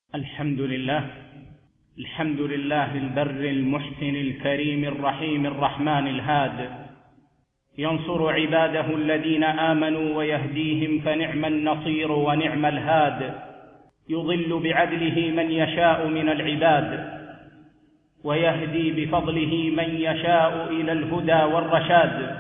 الحمد لله البر المحسن الكريم الرحيم الرحمن الهاد، ينصر عباده الذين آمنوا ويهديهم فنعم النصير ونعم الهاد، يضل بعدله من يشاء من العباد ويهدي بفضله من يشاء إلى الهدى والرشاد،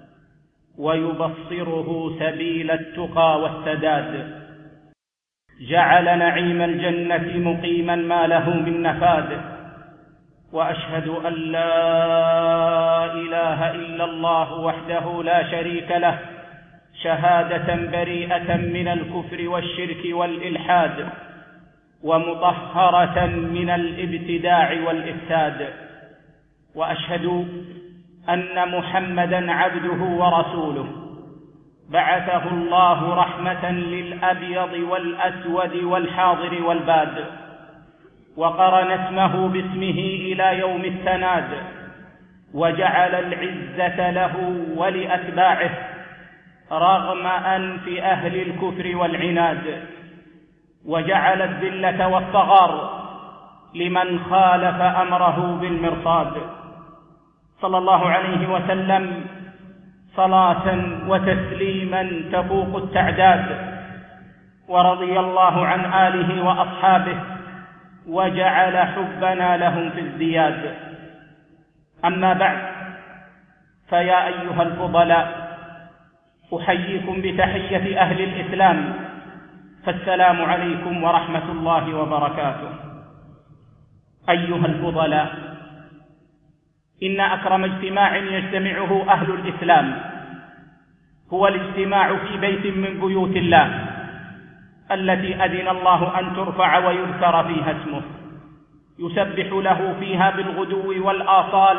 ويبصره سبيل التقى والسداد. جعل نعيم الجنة مقيما ما له من نفاد، وأشهد أن لا إله إلا الله وحده لا شريك له شهادة بريئة من الكفر والشرك والإلحاد، ومطهرة من الابتداع والإفساد. وأشهد أن محمدًا عبده ورسوله، بعثه الله رحمة للأبيض والأسود والحاضر والباد، وقرن اسمه باسمه إلى يوم التناد، وجعل العزة له ولأتباعه رغم أنف أهل الكفر والعناد، وجعل الذلة والصغار لمن خالف أمره بالمرصاد. صلى الله عليه وسلم صلاة وتسليما تفوق التعداد، ورضي الله عن آله وأصحابه وجعل حبنا لهم في ازدياد. أما بعد، فيا أيها الفضلاء، أحييكم بتحية أهل الإسلام، فالسلام عليكم ورحمة الله وبركاته. أيها الفضلاء، إن أكرم اجتماع يجتمعه أهل الإسلام هو الاجتماع في بيت من بيوت الله التي أذن الله أن ترفع ويذكر فيها اسمه، يسبح له فيها بالغدو والآصال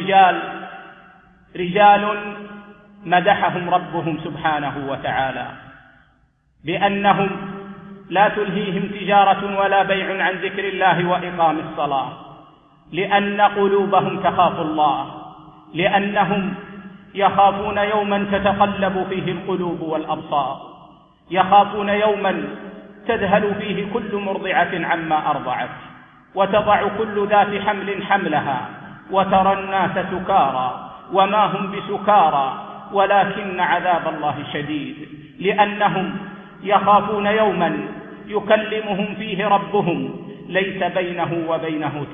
رجال مدحهم ربهم سبحانه وتعالى بأنهم لا تلهيهم تجارة ولا بيع عن ذكر الله وإقام الصلاة، لأن قلوبهم تخاف الله، لأنهم يخافون يوما تتقلب فيه القلوب والأبصار، يخافون يوما تذهل فيه كل مرضعة عما أرضعت، وتضع كل ذات حمل حملها، وترى الناس سكارى وما هم بسكارى ولكن عذاب الله شديد، لأنهم يخافون يوما يكلمهم فيه ربهم ليس بينه وبينه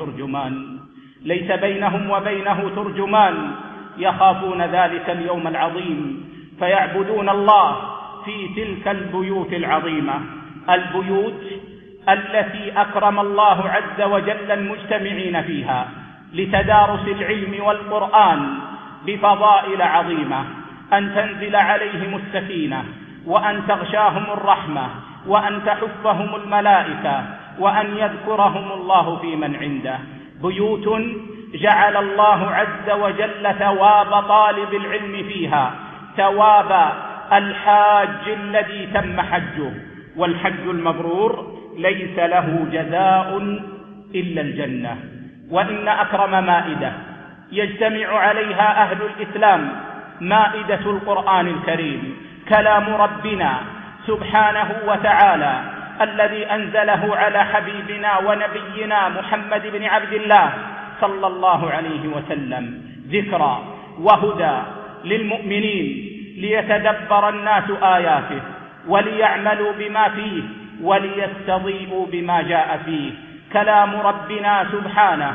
ترجمان، يخافون ذلك اليوم العظيم، فيعبدون الله في تلك البيوت العظيمة، البيوت التي أكرم الله عز وجل المجتمعين فيها لتدارس العلم والقرآن بفضائل عظيمة، أن تنزل عليهم السكينة، وأن تغشاهم الرحمة، وأن تحفهم الملائكة، وأن يذكرهم الله في من عنده. بيوت جعل الله عز وجل ثواب طالب العلم فيها ثواب الحاج الذي تم حجه، والحج المبرور ليس له جزاء إلا الجنة. وإن أكرم مائدة يجتمع عليها أهل الإسلام مائدة القرآن الكريم، كلام ربنا سبحانه وتعالى الذي أنزله على حبيبنا ونبينا محمد بن عبد الله صلى الله عليه وسلم، ذكرى وهدى للمؤمنين ليتدبر الناس آياته وليعملوا بما فيه وليستضيئوا بما جاء فيه. كلام ربنا سبحانه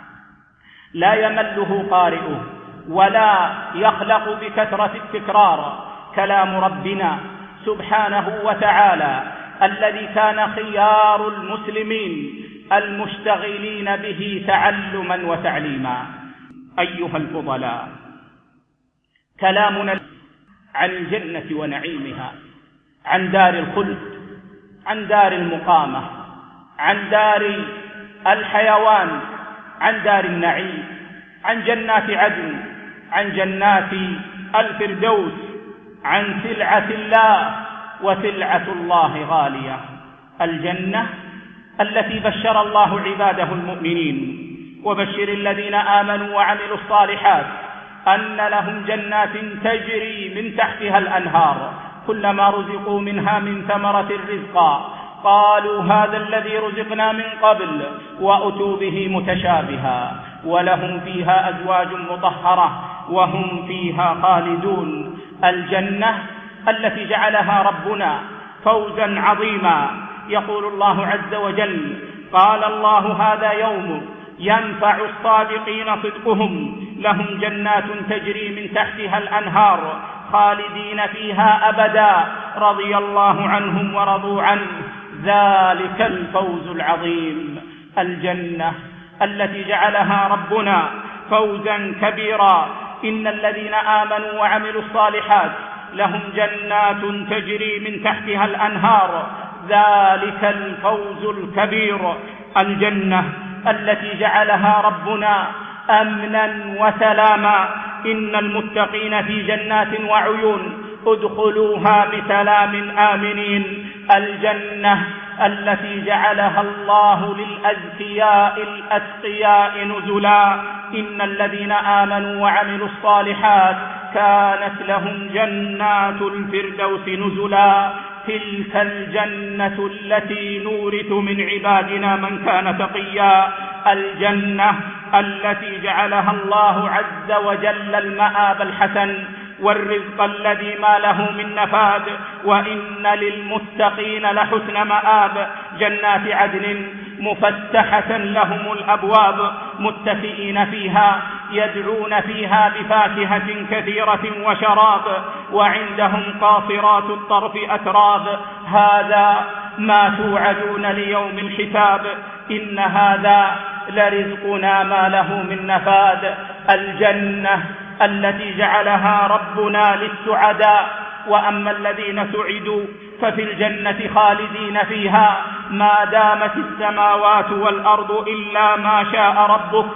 لا يمله قارئه ولا يخلق بكثرة التكرار. كلام ربنا سبحانه وتعالى الذي كان خيار المسلمين المشتغلين به تعلما وتعليما. أيها الفضلاء، كلامنا عن الجنة ونعيمها، عن دار الخلد، عن دار المقامة، عن دار الحيوان، عن دار النعيم، عن جنات عدن، عن جنات الفردوس، عن سلعة الله، وسلعة الله غالية. الجنة التي بشر الله عباده المؤمنين، وبشر الذين آمنوا وعملوا الصالحات أن لهم جنات تجري من تحتها الأنهار كلما رزقوا منها من ثمرة رزقا قالوا هذا الذي رزقنا من قبل وأتوا به متشابها ولهم فيها أزواج مطهرة وهم فيها خالدون. الجنة التي جعلها ربنا فوزا عظيما. يقول الله عز وجل: قال الله هذا يوم ينفع الصادقين صدقهم لهم جنات تجري من تحتها الأنهار خالدين فيها أبدا رضي الله عنهم ورضوا عنه ذلك الفوز العظيم. الجنة التي جعلها ربنا فوزا كبيرا. إن الذين آمنوا وعملوا الصالحات لهم جنات تجري من تحتها الأنهار ذلك الفوز الكبير. الجنة التي جعلها ربنا أمنا وسلاما. إن المتقين في جنات وعيون ادخلوها بسلام آمنين. الجنة التي جعلها الله للأزكياء الأتقياء نزلا. إن الذين آمنوا وعملوا الصالحات كانت لهم جنات الفردوس نزلا. تلك الجنة التي نورث من عبادنا من كان تقيا. الجنة التي جعلها الله عز وجل المآب الحسن والرزق الذي ما له من نفاد. وإن للمتقين لحسن مآب. جنات عدن مفتحة لهم الأبواب متكئين فيها يدعون فيها بفاكهة كثيرة وشراب وعندهم قاصرات الطرف أتراب. هذا ما توعدون ليوم الحساب. إن هذا لرزقنا ما له من نفاد. الجنة التي جعلها ربنا للسعداء. وأما الذين سعدوا ففي الجنة خالدين فيها ما دامت السماوات والأرض إلا ما شاء ربك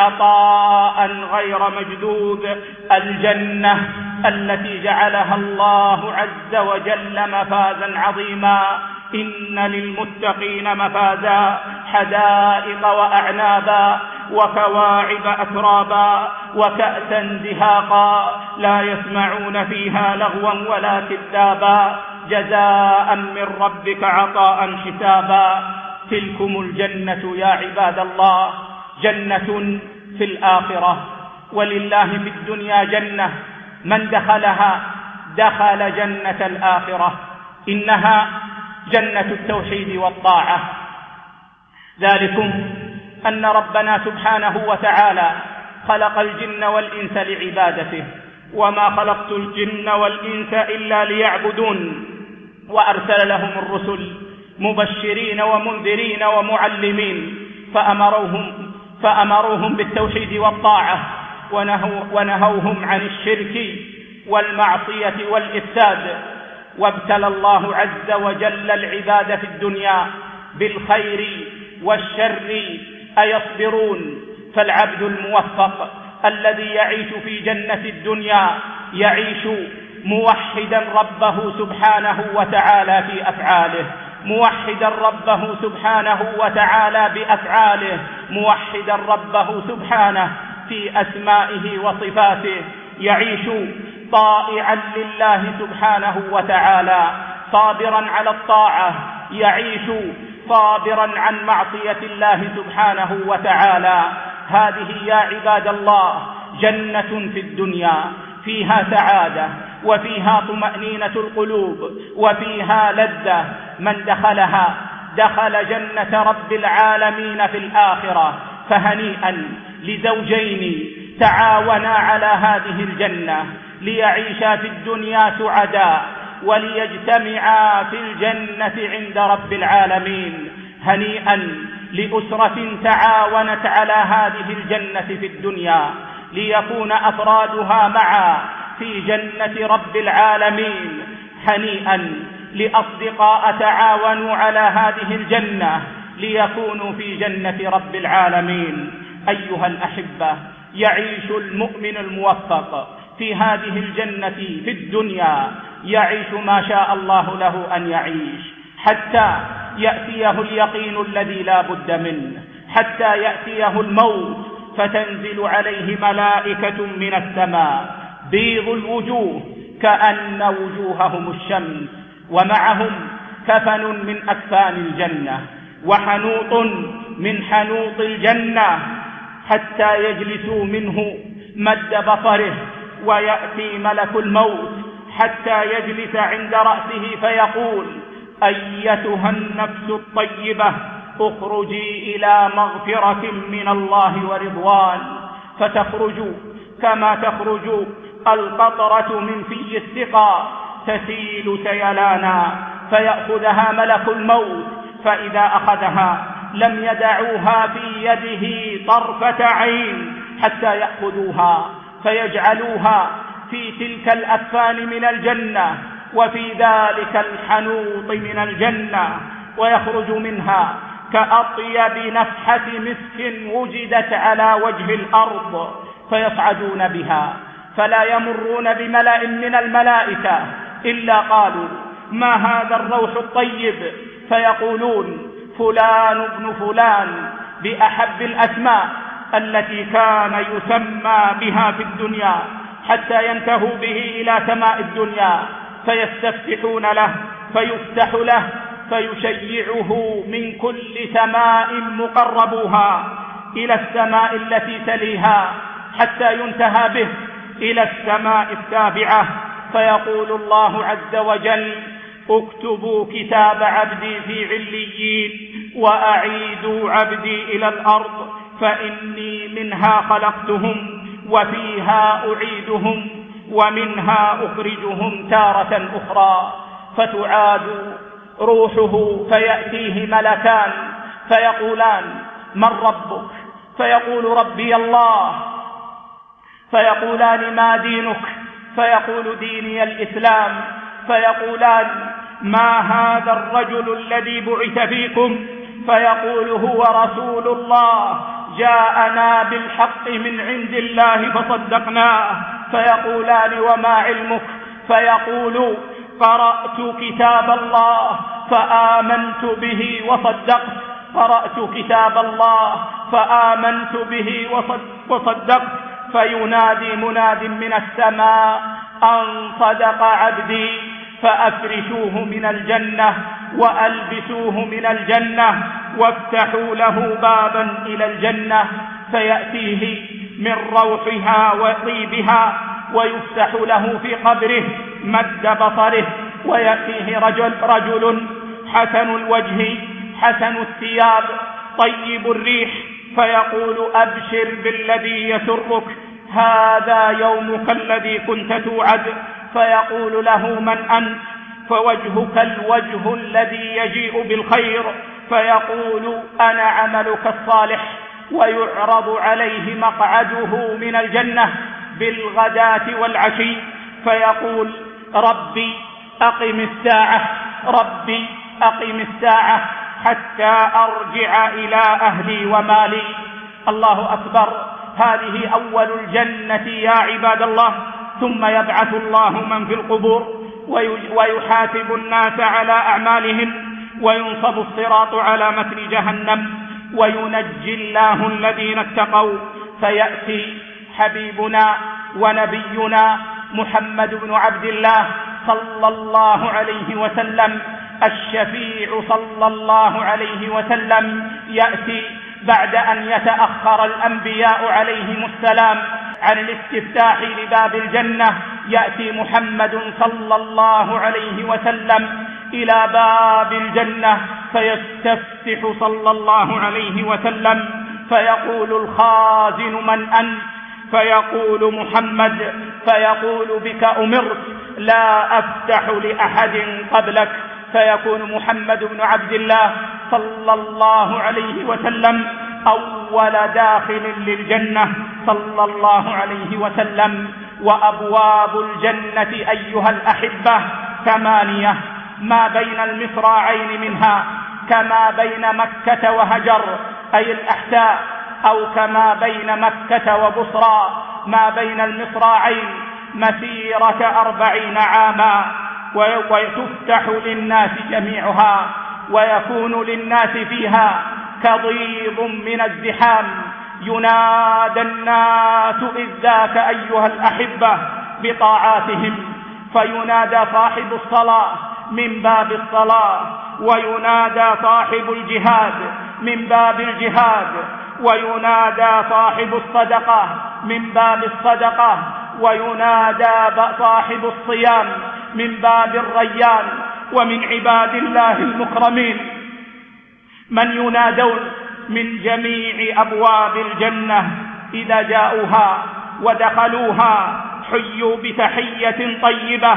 عطاء غير مجدود. الجنة التي جعلها الله عز وجل مفازا عظيما. إن للمتقين مفازا حدائق وأعنابا وكواعب أترابا وكأسا دهاقا لا يسمعون فيها لغوا ولا كذابا جزاء من ربك عطاء حسابا. تلكم الجنة يا عباد الله جنة في الآخرة. ولله في الدنيا جنة من دخلها دخل جنة الآخرة. إنها جنة التوحيد والطاعة. ذلكم أن ربنا سبحانه وتعالى خلق الجن والإنس لعبادته وما خلقت الجن والإنس إلا ليعبدون. وأرسل لهم الرسل مبشرين ومنذرين ومعلمين فأمروهم بالتوحيد والطاعة ونهوهم عن الشرك والمعصية والإفساد. وابتلى الله عز وجل العباد في الدنيا بالخير والشر أيصبرون. فالعبد الموفق الذي يعيش في جنة الدنيا يعيش موحدا ربه سبحانه وتعالى في أفعاله موحدا ربه سبحانه وتعالى بأفعاله موحدا ربه سبحانه في أسمائه وصفاته. يعيش طائعا لله سبحانه وتعالى صابرا على الطاعة. يعيش صابرا عن معصية الله سبحانه وتعالى. هذه يا عباد الله جنة في الدنيا فيها سعادة وفيها طمأنينة القلوب وفيها لذة. من دخلها دخل جنة رب العالمين في الآخرة. فهنيئا لزوجين تعاونا على هذه الجنة ليعيشا في الدنيا سعداء وليجتمعا في الجنة عند رب العالمين. هنيئا لأسرة تعاونت على هذه الجنة في الدنيا ليكون أفرادها معا في جنة رب العالمين. هنيئا لأصدقاء تعاونوا على هذه الجنة ليكونوا في جنة رب العالمين. أيها الأحبة يعيش المؤمن الموفق في هذه الجنة في الدنيا يعيش ما شاء الله له أن يعيش حتى يأتيه اليقين الذي لا بد منه حتى يأتيه الموت فتنزل عليه ملائكة من السماء بيض الوجوه كأن وجوههم الشمس ومعهم كفن من أكفان الجنة وحنوط من حنوط الجنة، حتى يجلسوا منه مد بصره، ويأتي ملك الموت حتى يجلس عند رأسه فيقول: أيتها النفس الطيبة اخرجي إلى مغفرة من الله ورضوان، فتخرج كما تخرج القطرة من في السقا تسيل سيلانا، فيأخذها ملك الموت، فإذا أخذها لم يدعوها في يده طرفة عين حتى يأخذوها فيجعلوها في تلك الأكفان من الجنة وفي ذلك الحنوط من الجنة، ويخرج منها كأطيب نفحة مسك وجدت على وجه الأرض، فيصعدون بها فلا يمرون بملأ من الملائكة إلا قالوا: ما هذا الروح الطيب؟ فيقولون: فلان ابن فلان، بأحب الأسماء التي كان يسمى بها في الدنيا، حتى ينتهوا به إلى سماء الدنيا، فيستفتحون له فيفتح له، فيشيعه من كل سماء مقربوها إلى السماء التي تليها، حتى ينتهى به إلى السماء السابعة، فيقول الله عز وجل: اكتبوا كتاب عبدي في عليين، وأعيدوا عبدي إلى الأرض، فإني منها خلقتهم وفيها أعيدهم ومنها أخرجهم تارة أخرى. فتعاد روحه فيأتيه ملكان فيقولان: من ربك؟ فيقول: ربي الله. فيقولان: ما دينك؟ فيقول: ديني الإسلام. فيقولان: ما هذا الرجل الذي بعث فيكم؟ فيقول: هو رسول الله، جاءنا بالحق من عند الله فصدقناه. فيقولان: وما علمك؟ فيقول: قرأت كتاب الله فآمنت به وصدقت، قرأت كتاب الله فآمنت به وصدقت. فينادي مناد من السماء: أن صدق عبدي، فأفرشوه من الجنة وألبسوه من الجنة وافتحوا له بابا إلى الجنة، فيأتيه من روحها وطيبها، ويفتح له في قبره مد بصره، ويأتيه رجل حسن الوجه حسن الثياب طيب الريح، فيقول: أبشر بالذي يسرك، هذا يومك الذي كنت توعد. فيقول له: من أنت؟ فوجهك الوجه الذي يجيء بالخير. فيقول: أنا عملك الصالح. ويعرض عليه مقعده من الجنة بالغداة والعشي، فيقول: ربي أقم الساعة، ربي أقم الساعة حتى أرجع إلى أهلي ومالي. الله أكبر. هذه أول الجنة يا عباد الله. ثم يبعث الله من في القبور ويحاسب الناس على أعمالهم، وينصب الصراط على متن جهنم، وينجي الله الذين اتقوا. فيأتي حبيبنا ونبينا محمد بن عبد الله صلى الله عليه وسلم، الشفيع صلى الله عليه وسلم، يأتي بعد أن يتأخر الأنبياء عليهم السلام عن الاستفتاح لباب الجنة. يأتي محمد صلى الله عليه وسلم إلى باب الجنة فيستفتح صلى الله عليه وسلم، فيقول الخازن: من أنت؟ فيقول: محمد. فيقول: بك أمرت، لا أفتح لأحد قبلك. فيكون محمد بن عبد الله صلى الله عليه وسلم أول داخل للجنة صلى الله عليه وسلم. وأبواب الجنة أيها الأحبة 8، ما بين المصراعين منها كما بين مكة وهجر أي الأحساء، أو كما بين مكة وبصرى ما بين المصراعين مسيرة 40 عاما، وتفتح للناس جميعها، ويكون للناس فيها كضيض من الزحام. ينادى الناس إذ ذاك أيها الأحبة بطاعاتهم، فينادى صاحب الصلاة: من باب الصلاة، وينادى صاحب الجهاد من باب الجهاد، وينادى صاحب الصدقة من باب الصدقة، وينادى صاحب الصيام من باب الريان. ومن عباد الله المكرمين من ينادون من جميع أبواب الجنة إذا جاءوها ودخلوها حيوا بتحية طيبة،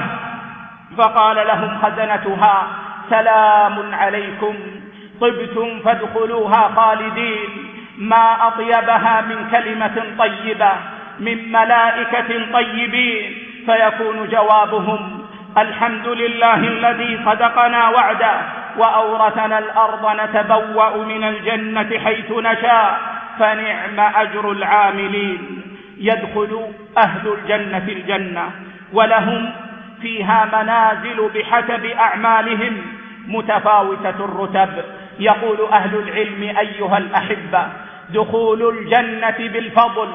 فقال لهم خزنتها سلام عليكم طبتم فادخلوها خالدين. ما أطيبها من كلمة طيبة من ملائكة طيبين، فيكون جوابهم الحمد لله الذي صدقنا وعده وأورثنا الأرض نتبوأ من الجنة حيث نشاء فنعم أجر العاملين. يدخل أهل الجنة الجنة ولهم فيها منازل بحسب أعمالهم متفاوتة الرتب. يقول أهل العلم أيها الأحبة: دخول الجنة بالفضل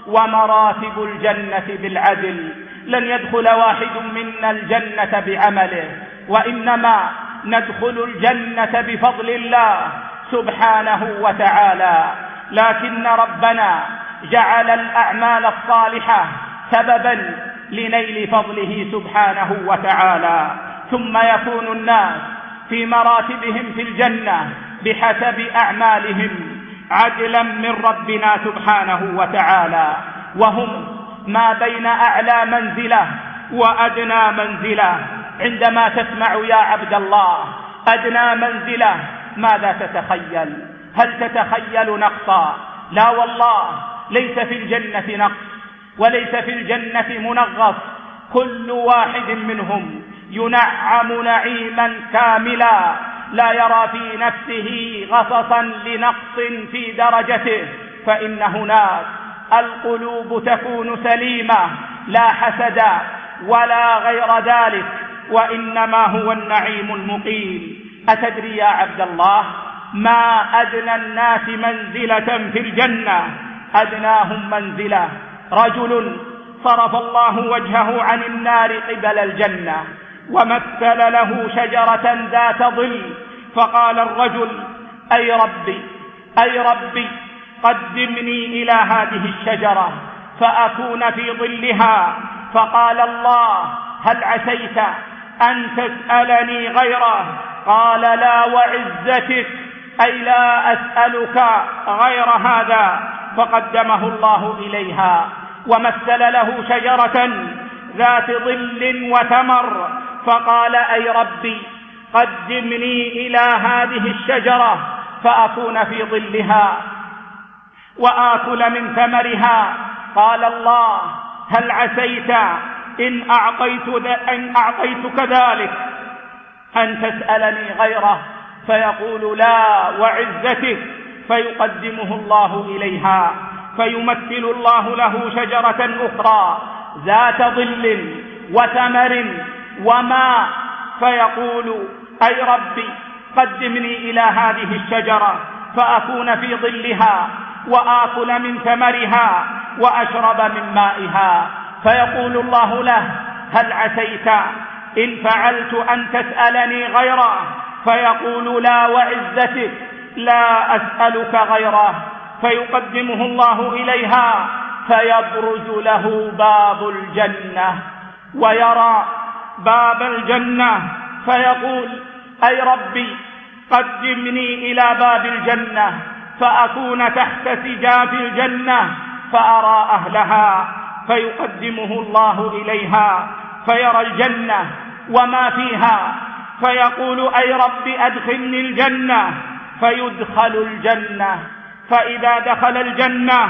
ومراتب الجنة بالعدل. لن يدخل واحد منا الجنة بعمله، وإنما ندخل الجنة بفضل الله سبحانه وتعالى. لكن ربنا جعل الأعمال الصالحة سببا لنيل فضله سبحانه وتعالى. ثم يكون الناس في مراتبهم في الجنة بحسب أعمالهم عدلا من ربنا سبحانه وتعالى، وهم ما بين أعلى منزلة وأدنى منزلة. عندما تسمع يا عبد الله أدنى منزلة ماذا تتخيل؟ هل تتخيل نقصا؟ لا والله، ليس في الجنة نقص وليس في الجنة منغص. كل واحد منهم ينعم نعيما كاملا لا يرى في نفسه غصصا لنقص في درجته، فإن هناك القلوب تكون سليمة لا حسد ولا غير ذلك، وإنما هو النعيم المقيم. أتدري يا عبد الله ما أدنى الناس منزلة في الجنة؟ أدناهم منزلة رجل صرف الله وجهه عن النار قبل الجنة ومثل له شجرة ذات ظل، فقال الرجل: أي ربي أي ربي قدمني إلى هذه الشجرة فأكون في ظلها. فقال الله: هل عسيت أن تسألني غيره؟ قال: لا وعزتك، أي لا أسألك غير هذا. فقدمه الله إليها ومثل له شجرة ذات ظل وثمر، فقال: أي ربي قدمني إلى هذه الشجرة فأكون في ظلها وآكل من ثمرها. قال الله: هل عسيت إن أعطيتك ذلك أن تسألني غيره؟ فيقول: لا وعزتك. فيقدمه الله إليها فيمثل الله له شجرة أخرى ذات ظل وثمر وماء، فيقول: أي ربي قدمني إلى هذه الشجرة فأكون في ظلها وآكل من ثمرها وأشرب من مائها. فيقول الله له: هل عسيت إن فعلت أن تسألني غيره؟ فيقول: لا وعزتك لا أسألك غيره. فيقدمه الله إليها فيبرز له باب الجنة ويرى باب الجنة فيقول: أي ربي قدمني إلى باب الجنة فأكون تحت سجاف الجنة فأرى أهلها. فيقدمه الله إليها فيرى الجنة وما فيها فيقول: أي رب أدخلني الجنة. فيدخل الجنة، فإذا دخل الجنة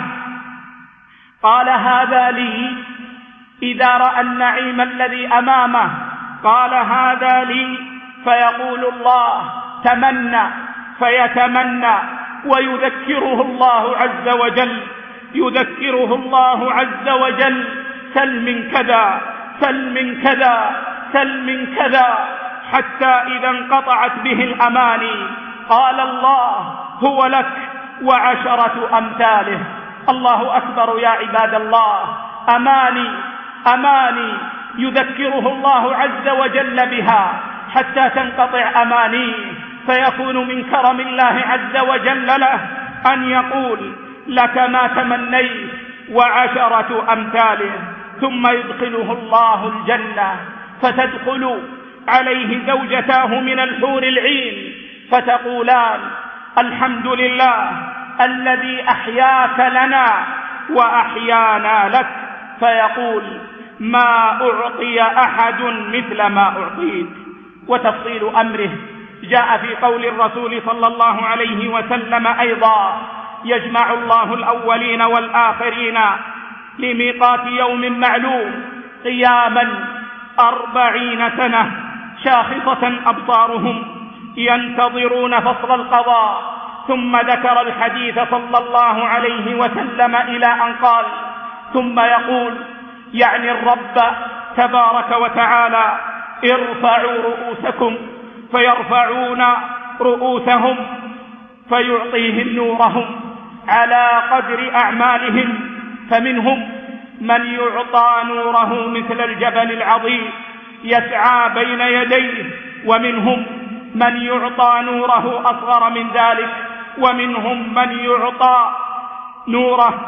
قال: هذا لي. إذا رأى النعيم الذي أمامه قال: هذا لي. فيقول الله: تمنى، فيتمنى ويذكره الله عز وجل، يذكره الله عز وجل: سل من كذا سل من كذا سل من كذا، حتى إذا انقطعت به الأماني قال الله: هو لك وعشرة أمثاله. الله أكبر يا عباد الله. أماني أماني يذكره الله عز وجل بها حتى تنقطع أمانيه، فيكون من كرم الله عز وجل له أن يقول لك ما تمنيت وعشرة أمثاله، ثم يدخله الله الجنة، فتدخل عليه زوجتاه من الحور العين فتقولان: الحمد لله الذي أحياك لنا وأحيانا لك. فيقول: ما أعطي أحد مثل ما أعطيت. وتفصيل أمره جاء في قول الرسول صلى الله عليه وسلم أيضا: يجمع الله الأولين والآخرين لميقات يوم معلوم قياما 40 سنة شاخصة أبصارهم ينتظرون فصل القضاء. ثم ذكر الحديث صلى الله عليه وسلم إلى أن قال: ثم يقول، يعني الرب تبارك وتعالى: ارفعوا رؤوسكم، فيرفعون رؤوسهم فيعطيهم نورهم على قدر أعمالهم، فمنهم من يعطى نوره مثل الجبل العظيم يسعى بين يديه، ومنهم من يعطى نوره أصغر من ذلك، ومنهم من يعطى نوره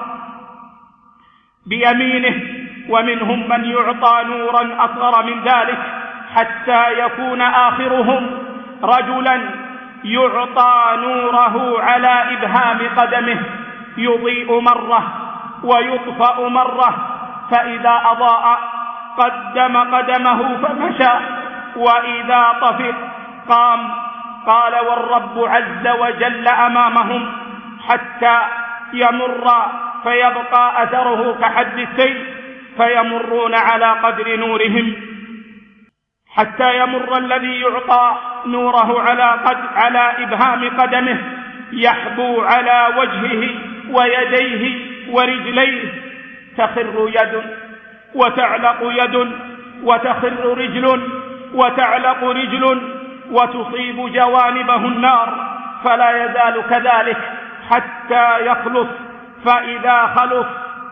بيمينه، ومنهم من يعطى نورا أصغر من ذلك، حتى يكون آخرهم رجلا يعطى نوره على إبهام قدمه، يضيء مرة ويطفأ مرة، فإذا أضاء قدم قدمه فمشى، وإذا طفئ قام. قال: والرب عز وجل أمامهم حتى يمر فيبقى أثره كحد السيف، فيمرون على قدر نورهم، حتى يمر الذي يعطى نوره على إبهام قدمه يحبو على وجهه ويديه ورجليه، تخر يد وتعلق يد، وتخر رجل وتعلق رجل، وتصيب جوانبه النار، فلا يزال كذلك حتى يخلص. فإذا خلص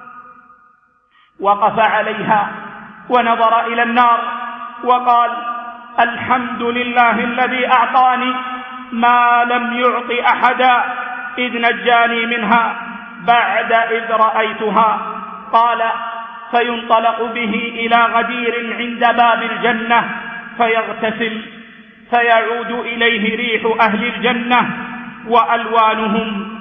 وقف عليها ونظر إلى النار وقال: الحمد لله الذي أعطاني ما لم يعط أحدا إذ نجاني منها بعد إذ رأيتها. قال: فينطلق به إلى غدير عند باب الجنة فيغتسل، فيعود إليه ريح أهل الجنة وألوانهم،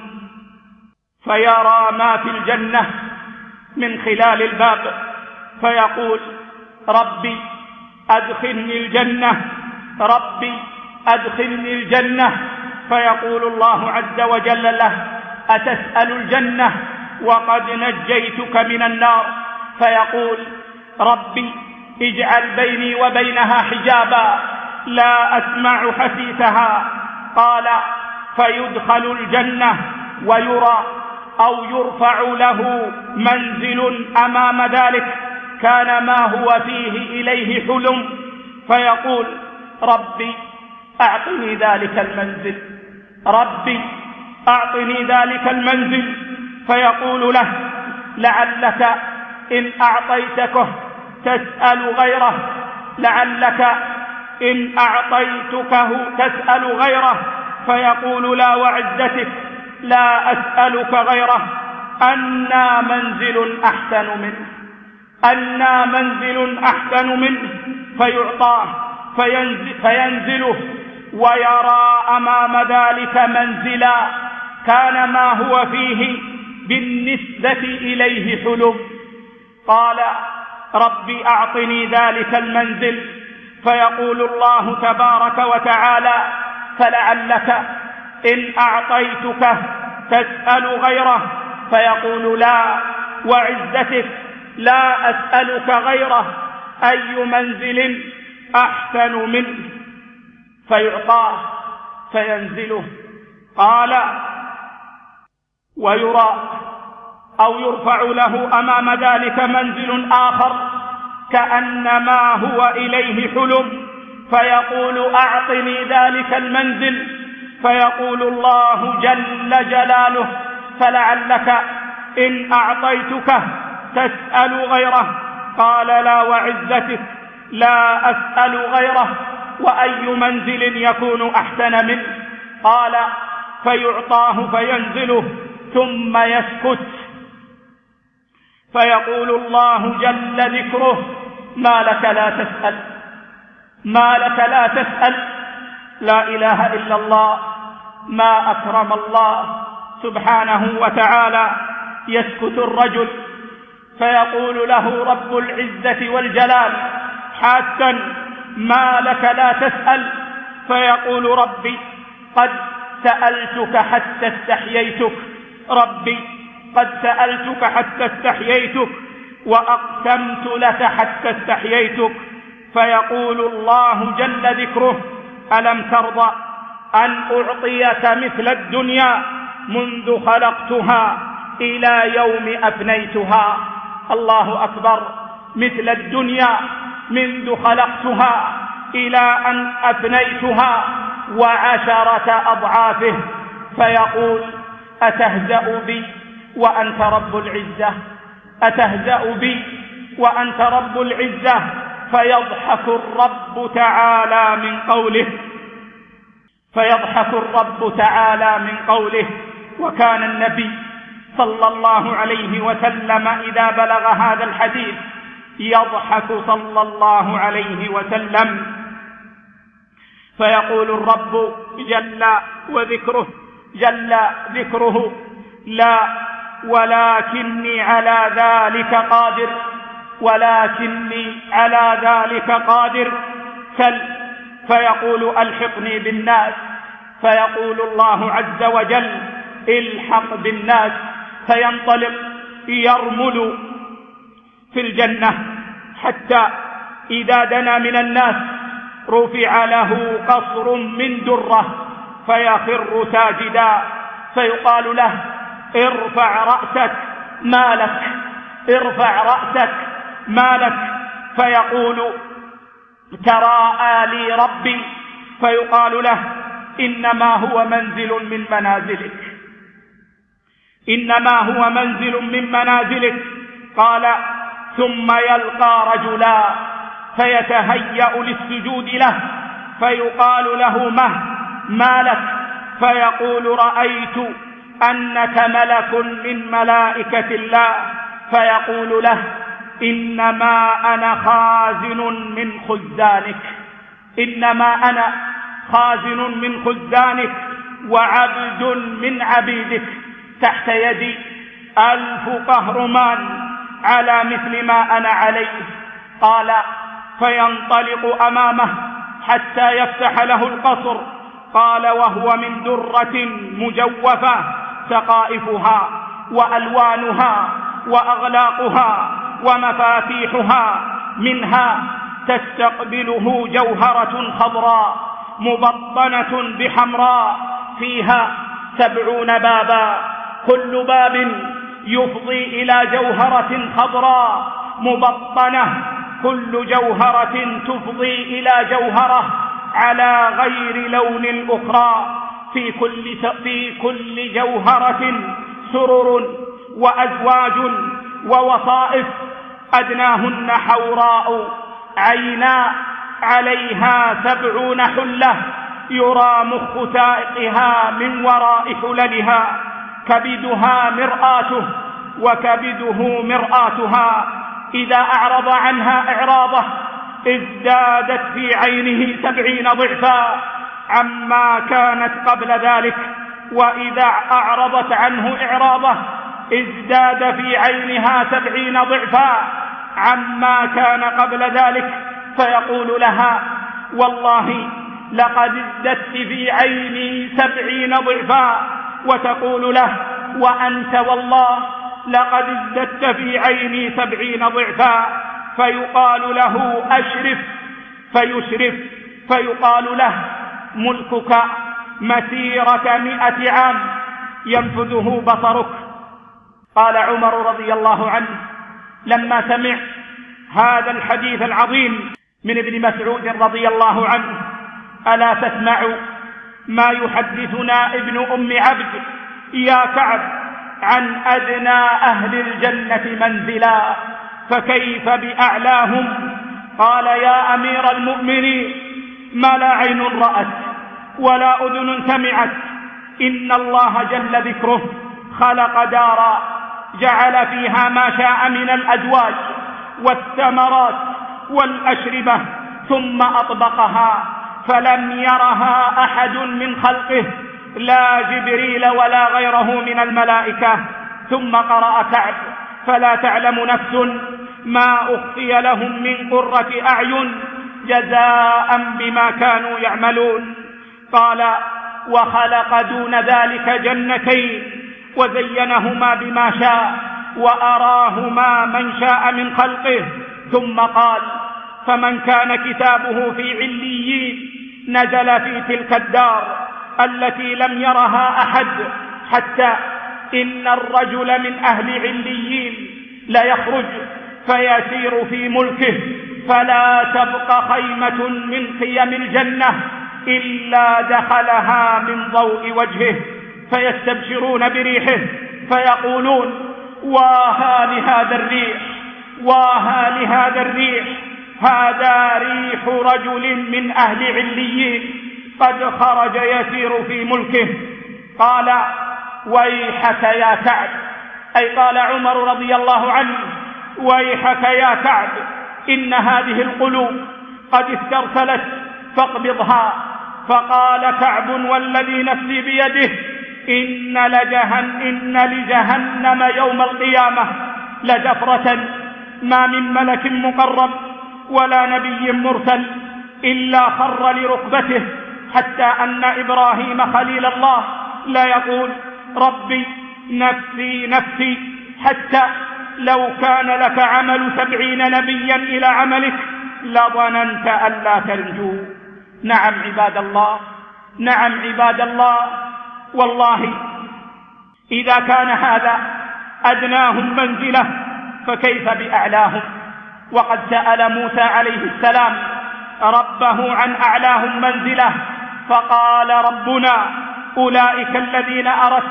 فيرى ما في الجنة من خلال الباب، فيقول: ربي أدخلني الجنة، ربي أدخلني الجنة. فيقول الله عز وجل له: أتسأل الجنة وقد نجيتك من النار؟ فيقول: ربي اجعل بيني وبينها حجابا لا أسمع حسيسها. قال: فيدخل الجنة ويرى أو يرفع له منزل أمام ذلك كان ما هو فيه إليه حلم، فيقول: ربي أعطني ذلك المنزل، ربي أعطني ذلك المنزل. فيقول له: لعلك إن أعطيتكه تسأل غيره، لعلك إن أعطيتكه تسأل غيره. فيقول: لا وعزتك لا أسألك غيره، أنى منزل أحسن منه، أنى منزل أحسن منه. فيعطاه فينزله ويرى أمام ذلك منزلا كان ما هو فيه بالنسبة إليه حلم. قال: ربي أعطني ذلك المنزل. فيقول الله تبارك وتعالى: فلعلك إن أعطيتك تسأل غيره. فيقول: لا وعزتك لا أسألك غيره، أي منزل أحسن منه؟ فيعطاه فينزله. قال: ويرى أو يرفع له أمام ذلك منزل آخر كأنما هو إليه حلم، فيقول: أعطني ذلك المنزل. فيقول الله جل جلاله: فلعلك إن أعطيتك تسأل غيره. قال: لا وعزتك لا أسأل غيره، وأي منزل يكون أحسن منه؟ قال: فيعطاه فينزله ثم يسكت، فيقول الله جل ذكره: ما لك لا تسأل، ما لك لا تسأل. لا إله إلا الله، ما أكرم الله سبحانه وتعالى. يسكت الرجل فيقول له رب العزة والجلال حاسا: ما لك لا تسأل؟ فيقول: ربي قد سألتك حتى استحييتك، ربي قد سألتك حتى استحييتك، وأقسمت لك حتى استحييتك. فيقول الله جل ذكره: ألم ترضى أن أعطيك مثل الدنيا منذ خلقتها إلى يوم أفنيتها؟ الله أكبر. مثل الدنيا منذ خلقتها إلى أن أفنيتها، و10 أضعافه. فيقول: أتهزأ بي وأنت رب العزة؟ أتهزأ بي وأنت رب العزة؟ فيضحك الرب تعالى من قوله، فيضحك الرب تعالى من قوله. وكان النبي صلى الله عليه وسلم إذا بلغ هذا الحديث يضحك صلى الله عليه وسلم. فيقول الرب جل ذكره: لا، ولكني على ذلك قادر، ولكني على ذلك قادر. سل. فيقول: ألحقني بالناس. فيقول الله عز وجل: الحق بالناس. فينطلق يرمل في الجنة حتى إذا دنا من الناس رفع له قصر من درة فيخر ساجدا، فيقال له: ارفع رأسك، ما لك؟ ارفع رأسك، ما لك؟ فيقول: تراءى لي ربي. فيقال له: إنما هو منزل من منازلك، إنما هو منزل من منازلك. قال: ثم يلقى رجلا فيتهيأ للسجود له، فيقال له: ما لك؟ فيقول: رأيت أنك ملك من ملائكة الله. فيقول له: إنما أنا خازن من خزانك، إنما أنا خازن من خزانك وعبد من عبيدك، تحت يدي 1000 قهرمان على مثل ما أنا عليه. قال: فينطلق أمامه حتى يفتح له القصر. قال: وهو من درة مجوفة سقائفها وألوانها وأغلاقها ومفاتيحها منها تستقبله جوهرة خضراء مبطنة بحمراء، فيها 70 بابا، كل باب يفضي إلى جوهرة خضراء مبطنة، كل جوهرة تفضي إلى جوهرة على غير لون الأخرى. في كل جوهرة سرر وأزواج ووصائف، أدناهن حوراء عينا عليها 70 حلة يرى مخ سائقها من وراء حللها، كبدها مرآته وكبده مرآتها، إذا أعرض عنها إعراضه ازدادت في عينه 70 ضعفا عما كانت قبل ذلك، وإذا أعرضت عنه إعراضه ازداد في عينها 70 ضعفا عما كان قبل ذلك. فيقول لها: والله لقد ازددت في عيني 70 ضعفا. وتقول له: وأنت والله لقد ازددت في عيني 70 ضعفا. فيقال له: أشرف. فيشرف، فيقال له: ملكك مسيرة 100 عام ينفذه بصرك. قال عمر رضي الله عنه لما سمع هذا الحديث العظيم من ابن مسعود رضي الله عنه: ألا تسمع ما يحدثنا ابن أم عبد يا كعب عن أدنى أهل الجنة منزلا، فكيف بأعلاهم؟ قال: يا أمير المؤمنين، ما لا عين رأت ولا أذن سمعت. إن الله جل ذكره خلق دارا جعل فيها ما شاء من الأزواج والثمرات والأشربة ثم أطبقها فلم يرها أحد من خلقه لا جبريل ولا غيره من الملائكة. ثم قرأ كعب: فلا تعلم نفس ما أخفي لهم من قرة أعين جزاء بما كانوا يعملون. قال: وخلق دون ذلك جنتين وزينهما بما شاء وأراهما من شاء من خلقه. ثم قال: فمن كان كتابه في عليين نزل في تلك الدار التي لم يرها أحد، حتى إن الرجل من أهل عليين ليخرج فيسير في ملكه فلا تبقى خيمة من خيم الجنة إلا دخلها من ضوء وجهه، فيستبشرون بريحه فيقولون: واها لهذا الريح، واها لهذا الريح، هذا ريح رجل من أهل عليين قد خرج يسير في ملكه. قال: ويحك يا كعب، أي قال عمر رضي الله عنه: ويحك يا كعب، إن هذه القلوب قد استرسلت فاقبضها. فقال كعب: والذي نفسي بيده إن لجهنم يوم القيامة لزفرة ما من ملك مقرب ولا نبي مرسل إلا خر لركبته، حتى أن إبراهيم خليل الله لا يقول: ربي نفسي نفسي، حتى لو كان لك عمل 70 نبيا إلى عملك لظننت أن لا تنجو. نعم عباد الله، نعم عباد الله، والله إذا كان هذا أدناهم منزلة فكيف بأعلاهم؟ وقد سأل موسى عليه السلام ربه عن أعلاهم منزلة فقال ربنا: أولئك الذين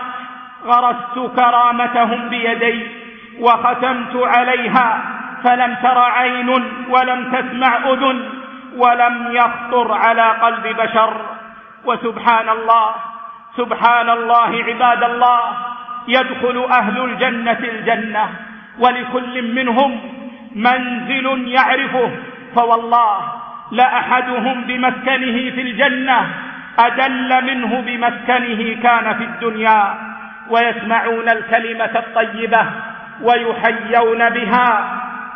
غرست كرامتهم بيدي وختمت عليها فلم تر عين ولم تسمع أذن ولم يخطر على قلب بشر. وسبحان الله، سبحان الله عباد الله، يدخل أهل الجنة الجنة ولكل منهم منزل يعرفه، فوالله لأحدهم بمسكنه في الجنة أدل منه بمسكنه كان في الدنيا، ويسمعون الكلمة الطيبة ويحيون بها.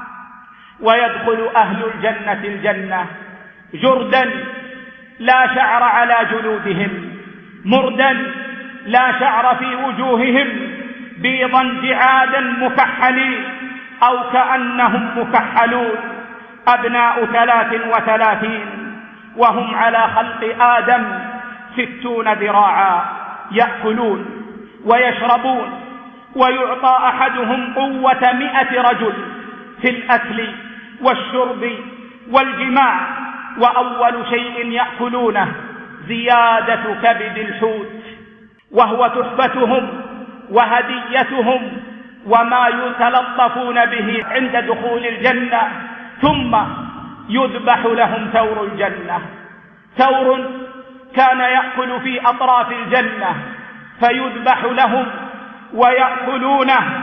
ويدخل أهل الجنة الجنة جردا لا شعر على جلودهم، مردا لا شعر في وجوههم، بيضا جعادا مكحلين أو كأنهم مكحلون، أبناء 33 وهم على خلق آدم 60 ذراعا، يأكلون ويشربون، ويعطى أحدهم قوة 100 رجل في الأكل والشرب والجماع، وأول شيء يأكلونه زيادة كبد الحوت، وهو تحفتهم وهديتهم وما يتلطفون به عند دخول الجنة. ثم يذبح لهم ثور الجنة، ثور كان يأكل في أطراف الجنة فيذبح لهم ويأكلونه،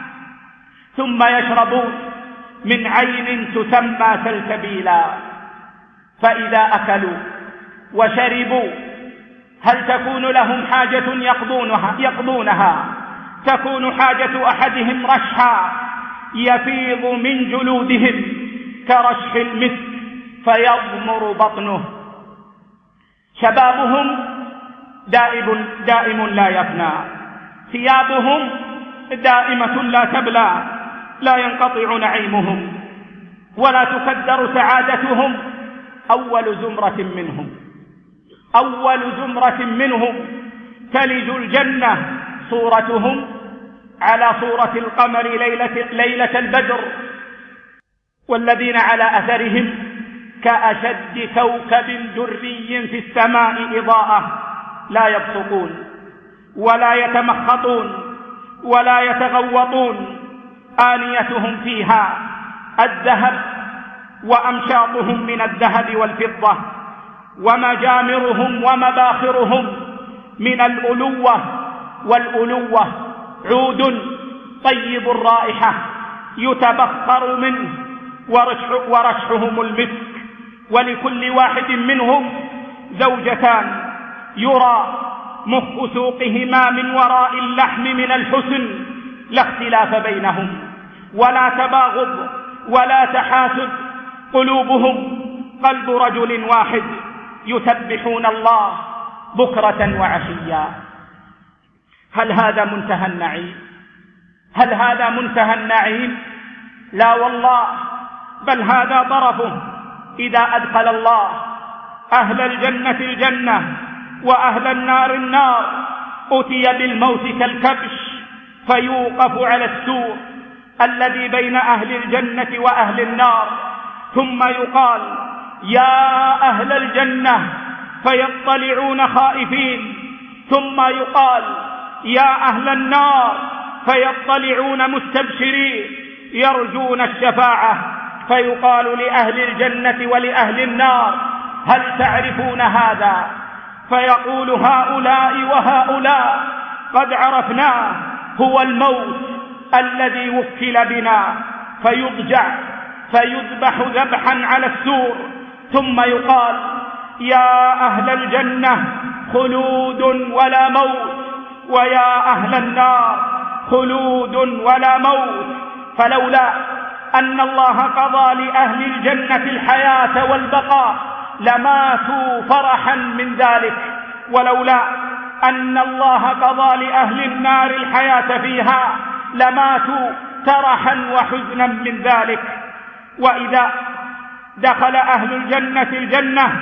ثم يشربون من عين تسمى سلسبيلا. فإذا أكلوا وشربوا هل تكون لهم حاجة يقضونها؟ تكون حاجة أحدهم رشحا يفيض من جلودهم كرشح المسك فيضمر بطنه. شبابهم دائم لا يفنى، ثيابهم دائمة لا تبلى، لا ينقطع نعيمهم ولا تكدر سعادتهم. أول زمرة منهم تلج الجنة صورتهم على صورة القمر ليلة البدر، والذين على أثرهم كأشد كوكب دري في السماء إضاءة، لا يبصقون ولا يتمخطون ولا يتغوطون، آنيتهم فيها الذهب وأمشاطهم من الذهب والفضة، ومجامرهم ومباخرهم من الألوة، والألوة عود طيب الرائحة يتبخر منه ورشحهم المسك، ولكل واحد منهم زوجتان يرى مخ سوقهما من وراء اللحم من الحسن، لا اختلاف بينهم ولا تباغض ولا تحاسد، قلوبهم قلب رجل واحد يسبحون الله بكرة وعشيا. هل هذا منتهى النعيم؟ هل هذا منتهى النعيم؟ لا والله، بل هذا طرفه. إذا أدخل الله أهل الجنة الجنة وأهل النار النار، أتي بالموت كالكبش فيوقف على السور الذي بين أهل الجنة وأهل النار، ثم يقال يا أهل الجنة فيطلعون خائفين، ثم يقال يا أهل النار فيطلعون مستبشرين يرجون الشفاعة، فيقال لأهل الجنة ولأهل النار هل تعرفون هذا؟ فيقول هؤلاء وهؤلاء قد عرفناه، هو الموت الذي وكل بنا، فيضجع فيذبح ذبحا على السور، ثم يقال يا أهل الجنة خلود ولا موت، ويا أهل النار خلود ولا موت. فلولا أن الله قضى لأهل الجنة الحياة والبقاء لماتوا فرحا من ذلك، ولولا أن الله قضى لأهل النار الحياة فيها لماتوا ترحا وحزنا من ذلك. وإذا دخل أهل الجنة الجنة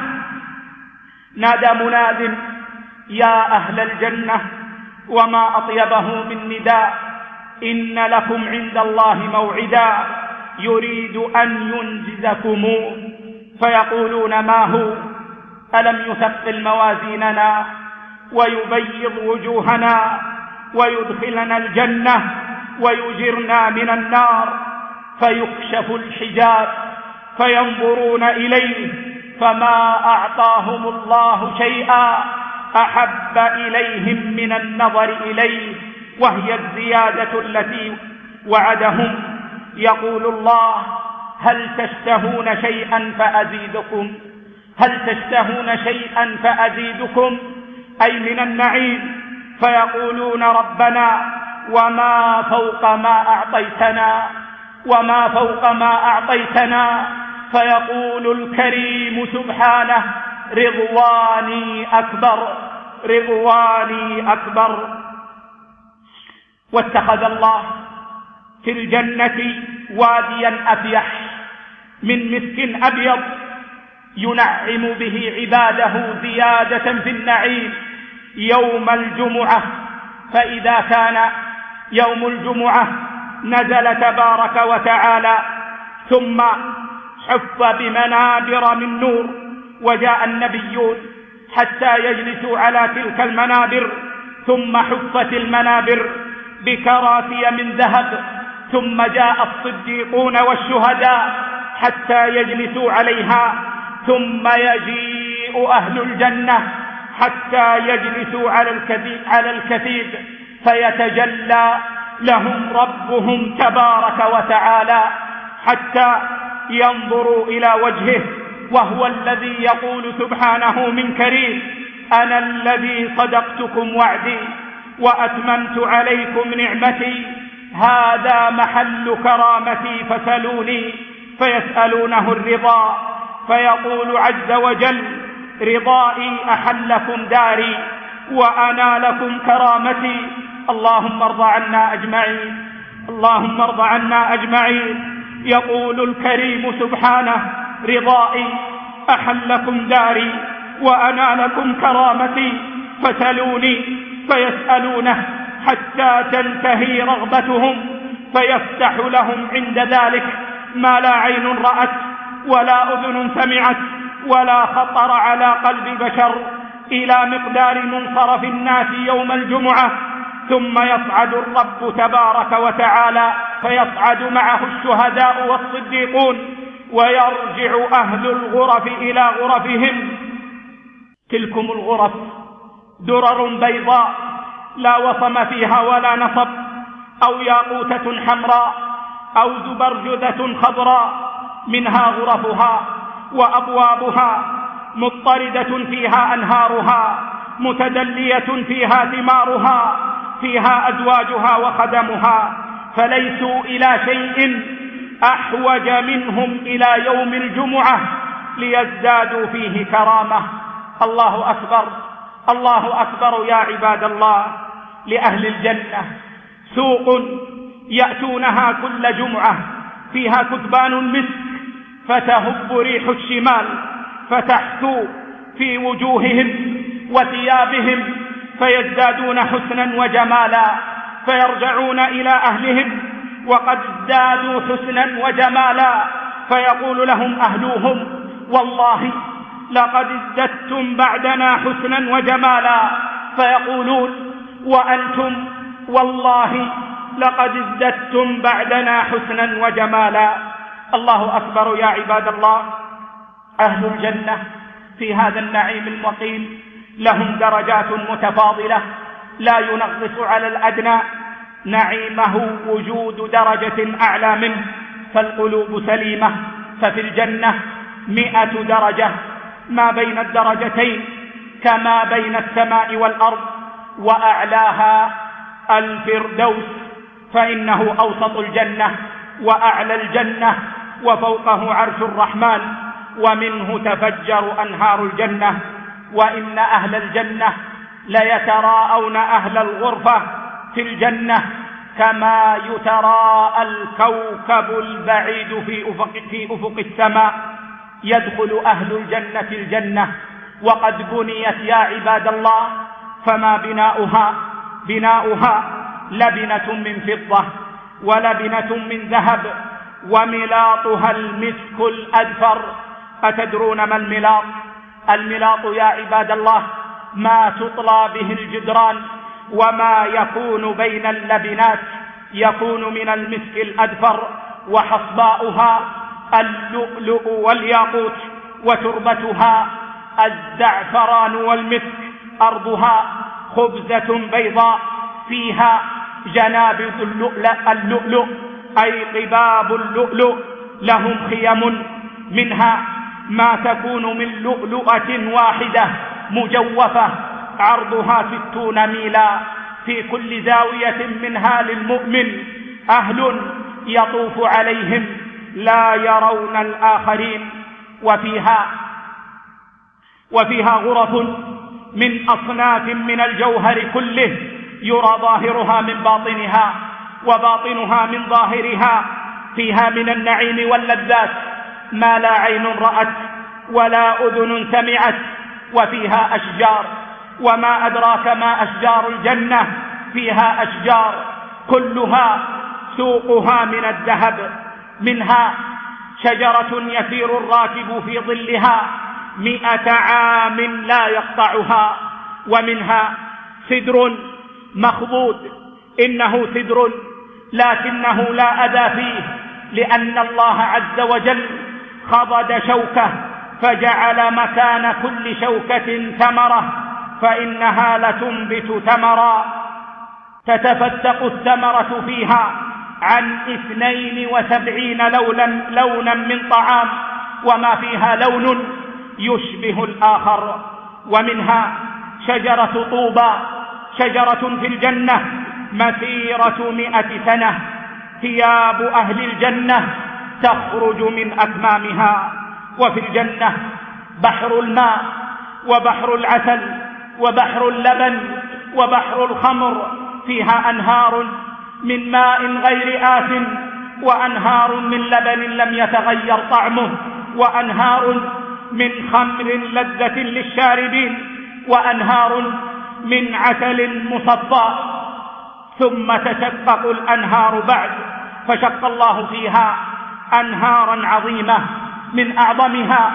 نادى مناد يا أهل الجنة، وما أطيبه من نداء، إن لكم عند الله موعدا يريد أن ينجزكموه. فيقولون ما هو؟ ألم يثقل موازيننا ويبيض وجوهنا ويدخلنا الجنة ويجرنا من النار؟ فيكشف الحجاب فينظرون إليه، فما أعطاهم الله شيئا أحب إليهم من النظر إليه، وهي الزيادة التي وعدهم. يقول الله هل تشتهون شيئا فأزيدكم؟ هل تشتهون شيئا فأزيدكم؟ أي من النعيم. فيقولون ربنا وما فوق ما أعطيتنا، وما فوق ما أعطيتنا. فيقول الكريم سبحانه رضواني أكبر، رضواني أكبر. واتخذ الله في الجنة واديا أفيح من مسك أبيض ينعم به عباده زيادة في النعيم يوم الجمعة. فإذا كان يوم الجمعة نزل تبارك وتعالى، ثم حف بمنابر من نور، وجاء النبيون حتى يجلسوا على تلك المنابر، ثم حفت المنابر بكراسي من ذهب، ثم جاء الصديقون والشهداء حتى يجلسوا عليها، ثم يجيء أهل الجنة حتى يجلسوا على الكثيب فيتجلى لهم ربهم تبارك وتعالى حتى ينظروا إلى وجهه، وهو الذي يقول سبحانه من كريم أنا الذي صدقتكم وعدي وأتممت عليكم نعمتي، هذا محل كرامتي فسلوني. فيسألونه الرضا، فيقول عز وجل رضائي أحلكم داري وأنا لكم كرامتي، اللهم ارض عنا أجمعين، اللهم ارض عنا أجمعين. يقول الكريم سبحانه رضائي أحلكم داري وأنا لكم كرامتي فسلوني. فيسألونه حتى تنتهي رغبتهم، فيفتح لهم عند ذلك ما لا عين رأت ولا أذن سمعت ولا خطر على قلب بشر، إلى مقدار منصرف الناس يوم الجمعة. ثم يصعد الرب تبارك وتعالى فيصعد معه الشهداء والصديقون، ويرجع أهل الغرف إلى غرفهم، تلكم الغرف درر بيضاء لا وصم فيها ولا نصب، أو ياقوتة حمراء أو زبرجدة خضراء، منها غرفها وأبوابها، مضطردة فيها أنهارها، متدلية فيها ثمارها، فيها أزواجها وخدمها، فليسوا إلى شيء أحوج منهم إلى يوم الجمعة ليزدادوا فيه كرامة. الله أكبر، الله أكبر يا عباد الله. لأهل الجنة سوق يأتونها كل جمعة فيها كثبان المسك، فتهب ريح الشمال فتحثو في وجوههم وثيابهم، فيزدادون حسنا وجمالا، فيرجعون إلى أهلهم وقد ازدادوا حسنا وجمالا، فيقول لهم أهلوهم: والله لقد ازددتم بعدنا حسنا وجمالا، فيقولون: وأنتم والله لقد ازددتم بعدنا حسنا وجمالا. الله أكبر يا عباد الله. أهل الجنة في هذا النعيم المقيم لهم درجات متفاضلة لا ينغص على الأدنى، نعيمه وجود درجة أعلى منه، فالقلوب سليمة. ففي الجنة 100 درجة، ما بين الدرجتين كما بين السماء والأرض، وأعلاها الفردوس، فإنه أوسط الجنة وأعلى الجنة، وفوقه عرش الرحمن، ومنه تفجر أنهار الجنة. وإن أهل الجنة ليتراءون أهل الغرفة في الجنة كما يتراءى الكوكب البعيد في أفق السماء. يدخل أهل الجنة الجنة وقد بنيت يا عباد الله، فما بناؤها لبنة من فضة ولبنة من ذهب، وملاطها المسك الأذفر. أتدرون ما الملاط؟ الملاط يا عباد الله ما تطلى به الجدران وما يكون بين اللبنات، يكون من المسك الأذفر، وحصباؤها اللؤلؤ والياقوت، وتربتها الزعفران والمسك. أرضها خبزة بيضاء فيها جنابذ اللؤلؤ أي قباب اللؤلؤ. لهم خيم منها ما تكون من لؤلؤة واحدة مجوفة، عرضها 60 ميلا، في كل زاوية منها للمؤمن أهل يطوف عليهم لا يرون الآخرين. وفيها غرف من أصناف من الجوهر كله، يرى ظاهرها من باطنها وباطنها من ظاهرها. فيها من النعيم واللذات ما لا عين رأت ولا أذن سمعت. وفيها أشجار، وما أدراك ما أشجار الجنة. فيها أشجار كلها سوقها من الذهب، منها شجرة يسير الراكب في ظلها 100 عام لا يقطعها، ومنها سدر مخضود. إنه سدر لكنه لا أذى فيه، لأن الله عز وجل خضد شوكة فجعل مكان كل شوكة ثمرة، فإنها لتنبت ثمرا تتفتق الثمرة فيها عن 72 لونا من طعام، وما فيها لون يشبه الآخر. ومنها شجرة طوبى، شجرة في الجنة مسيرة 100 سنة، ثياب أهل الجنة تخرج من أكمامها. وفي الجنة بحر الماء وبحر العسل وبحر اللبن وبحر الخمر. فيها أنهار من ماء غير آسن، وأنهار من لبن لم يتغير طعمه، وأنهار من خمر لذة للشاربين، وأنهار من عسل مصفى. ثم تشقق الأنهار بعد، فشق الله فيها أنهارا عظيمة، من أعظمها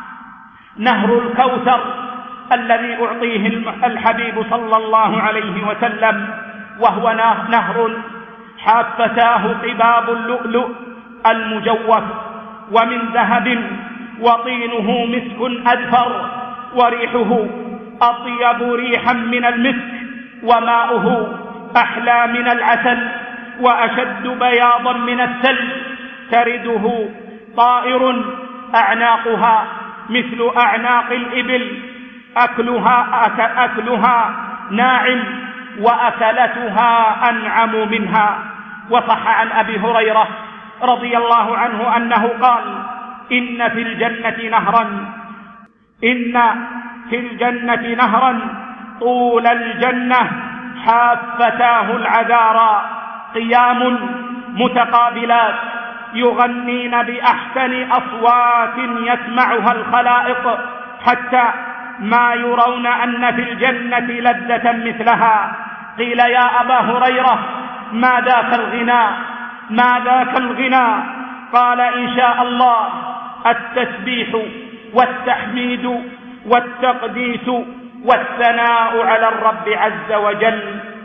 نهر الكوثر الذي أعطيه الحبيب صلى الله عليه وسلم، وهو نهر حافتاه قباب اللؤلؤ المجوف ومن ذهب، وطينه مسك أذفر، وريحه أطيب ريحا من المسك، وماؤه أحلى من العسل، وأشد بياضا من الثلج، ترده طائر أعناقها مثل أعناق الإبل، أكلها ناعم وأكلتها أنعم منها. وصح عن أبي هريرة رضي الله عنه أنه قال: إن في الجنة نهرا طول الجنة حافتاه العذارى، قيام متقابلات يغنين بأحسن أصوات يسمعها الخلائق، حتى ما يرون أن في الجنة لذة مثلها. قيل: يا أبا هريرة، ما ذاك الغناء؟ قال: إن شاء الله التسبيح والتحميد والتقديس والثناء على الرب عز وجل.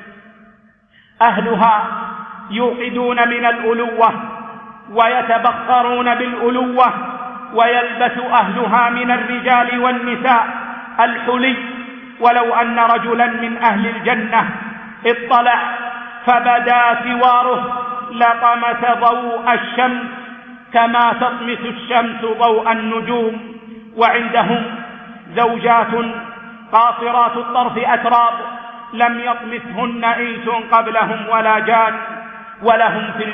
أهلها يوقدون من الألوة ويتبخرون بالألوة، ويلبس أهلها من الرجال والنساء الحلي. ولو أن رجلا من أهل الجنة اطلع فبدا سواره لطمس ضوء الشمس كما تطمس الشمس ضوء النجوم. وعندهم زوجات قاصرات الطرف أتراب لم يطمثهن إنس قبلهم ولا جان. ولهم في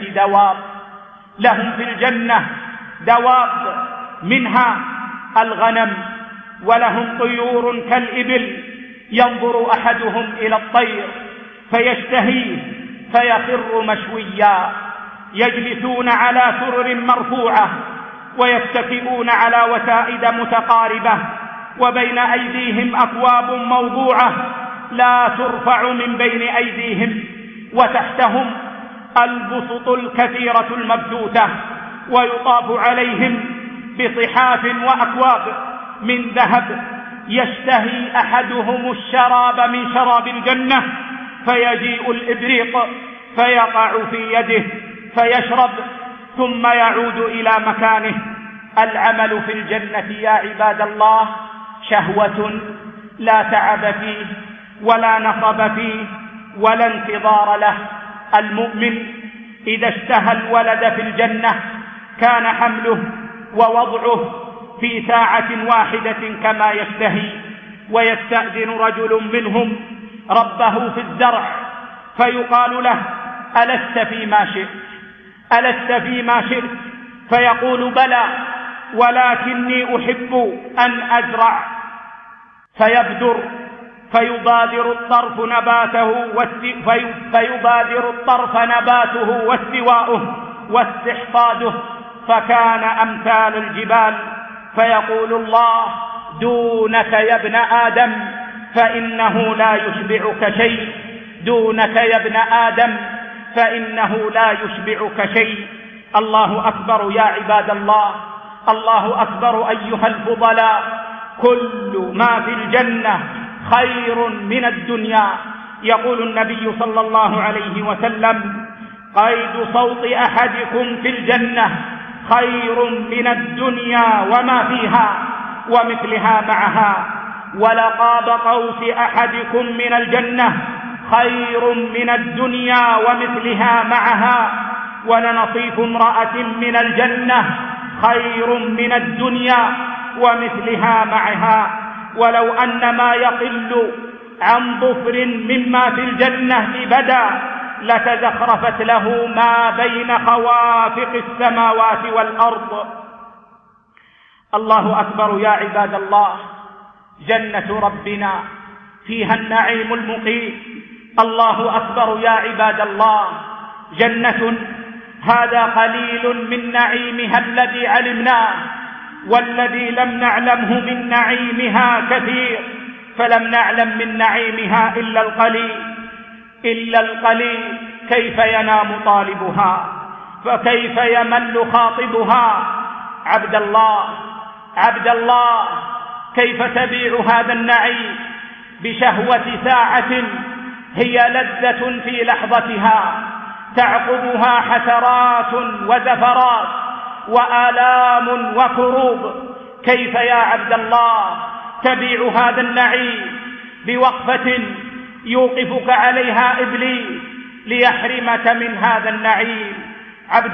الجنة دواب منها الغنم، ولهم طيور كالإبل، ينظر أحدهم إلى الطير فيشتهيه فيخر مشويا. يجلسون على سرر مرفوعة ويتكئون على وسائد متقاربة، وبين أيديهم أكواب موضوعة لا ترفع من بين أيديهم، وتحتهم البسط الكثيرة المبثوثة، ويطاف عليهم بصحاف وأكواب من ذهب. يشتهي أحدهم الشراب من شراب الجنة، فيجيء الإبريق فيقع في يده فيشرب ثم يعود إلى مكانه. العمل في الجنة يا عباد الله شهوة لا تعب فيه ولا نصب فيه ولا انتظار له. المؤمن إذا اشتهى الولد في الجنة كان حمله ووضعه في ساعة واحدة كما يشتهي. ويستأذن رجل منهم ربه في الزرع فيقال له: ألست فيما شئت؟ فيقول: بلى، ولكني أحب أن أزرع. فيبادر الطرف نباته واستواؤه واستحصاده، فكان أمثال الجبال. فيقول الله: دونك يا ابن آدم فإنه لا يشبعك شيء، دونك يا ابن آدم فإنه لا يشبعك شيء. الله أكبر يا عباد الله، الله أكبر أيها الفضلاء. كل ما في الجنة خير من الدنيا. يقول النبي صلى الله عليه وسلم: قيد صوت أحدكم في الجنة خير من الدنيا وما فيها ومثلها معها، ولقاب قوس أحدكم من الجنة خير من الدنيا ومثلها معها، ولنصيف امرأة من الجنة خير من الدنيا ومثلها معها. ولو أن ما يقل عن ظفر مما في الجنة بدا لتزخرفت له ما بين خوافق السماوات والأرض. الله أكبر يا عباد الله. جنة ربنا فيها النعيم المقيم. الله أكبر يا عباد الله. جنة هذا قليل من نعيمها الذي علمناه، والذي لم نعلمه من نعيمها كثير، فلم نعلم من نعيمها إلا القليل. كيف ينام طالبها فكيف يمل خاطبها؟ عبد الله، كيف تبيع هذا النعيم بشهوة ساعة هي لذة في لحظتها تعقبها حسرات وزفرات وآلام وكروب؟ كيف يا عبد الله تبيع هذا النعيم بوقفة يوقفك عليها إبليس ليحرمك من هذا النعيم. عبد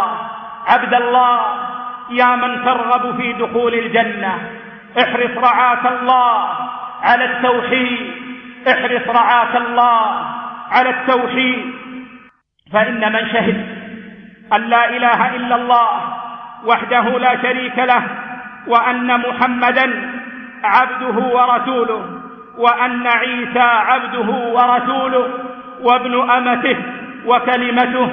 الله يا من ترغب في دخول الجنة، احرص رعاك الله على التوحيد، احرص رعاك الله على التوحيد، فإن من شهد أن لا إله إلا الله وحده لا شريك له، وأن محمدا عبده ورسوله، وأن عيسى عبده ورسوله وابن أمته وكلمته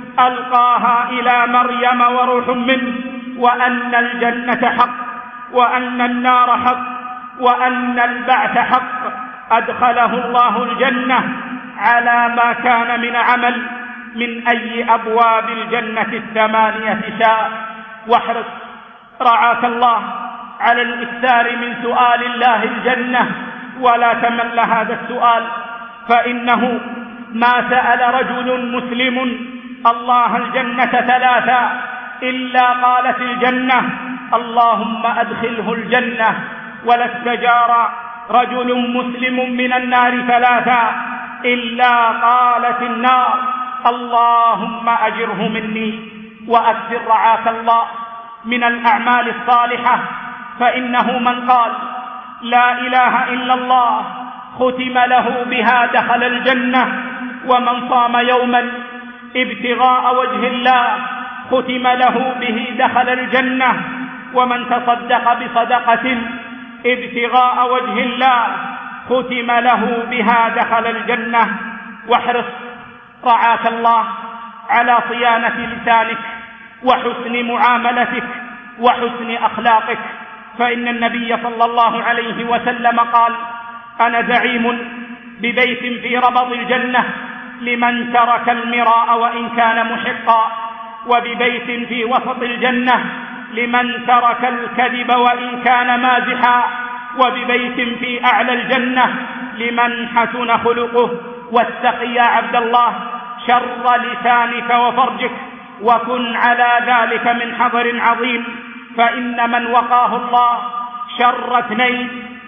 ألقاها إلى مريم وروح منه، وأن الجنة حق، وأن النار حق، وأن البعث حق، أدخله الله الجنة على ما كان من عمل من أي أبواب الجنة 8 شاء. واحرص رعاك الله على الإكثار من سؤال الله الجنة، ولا تمل هذا السؤال، فإنه ما سأل رجل مسلم الله الجنة 3 إلا قالت الجنة اللهم أدخله الجنة، ولا استجار رجل مسلم من النار 3 إلا قالت النار اللهم أجره مني. وأكثر رعاك الله من الأعمال الصالحة، فإنه من قال لا إله إلا الله ختم له بها دخل الجنة، ومن صام يوما ابتغاء وجه الله ختم له به دخل الجنة، ومن تصدق بصدقة ابتغاء وجه الله ختم له بها دخل الجنة. واحرص رعاك الله على صيانة لسانك وحسن معاملتك وحسن أخلاقك، فإن النبي صلى الله عليه وسلم قال أنا زعيم ببيت في ربض الجنة لمن ترك المراء وإن كان محقا، وببيت في وسط الجنة لمن ترك الكذب وإن كان مازحا، وببيت في أعلى الجنة لمن حسن خلقه. واتق يا عبد الله شر لسانك وفرجك، وكن على ذلك من حذر عظيم، فإن من وقاه الله شر 2